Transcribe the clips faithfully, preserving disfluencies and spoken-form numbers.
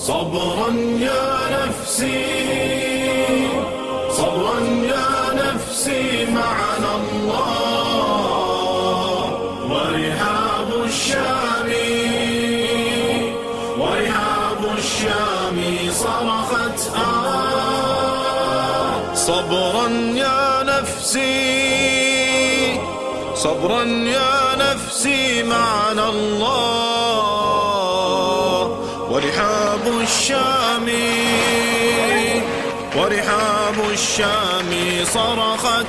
صبرا يا نفسي صبرا يا نفسي معنا الله ورحاب الشام ورحاب الشام صرخت آه صبرا يا نفسي صبرا يا نفسي معنا الله ورحاب الشام ورحاب الشام صرخت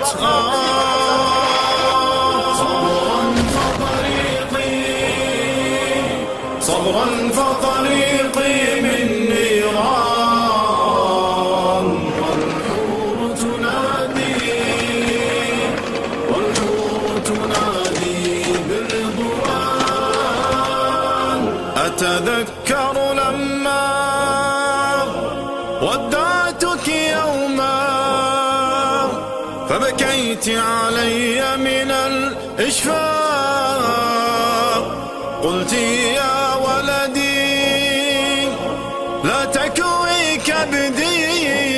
آه صبرا فطريقي صبرا فطريقي من نيران والحور تنادي والحور تنادي بالرضوان أتذكر لما ودعتك يوما فبكيت علي من الإشفاق قلت يا ولدي لا تكوي كبدي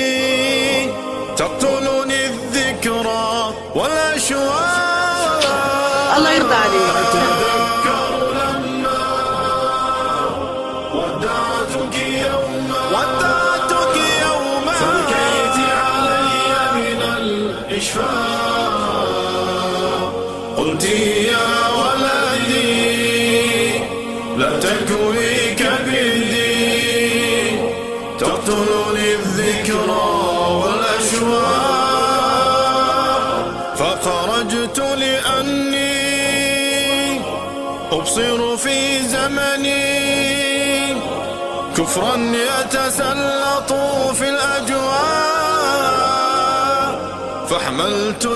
تقتلني الذكرى والأشواق الله يرضى عليك. أتذكر لما ودعتك يوما ودعتك يوما فبكيت علي من الإشفاق قلت يا ولدي لا تكوي كبدي تقتلني الذكرى والأشواق فخرجت لأني أبصر في زمني كفرا يتسلط في الأجواء فحملت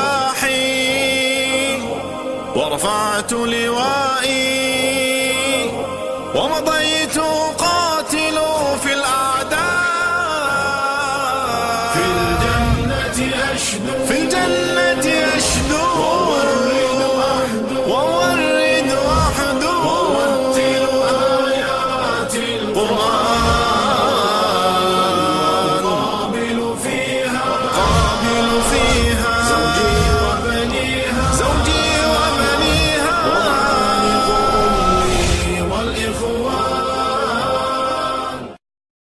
سلاحي ورفعت لوائي ومضيت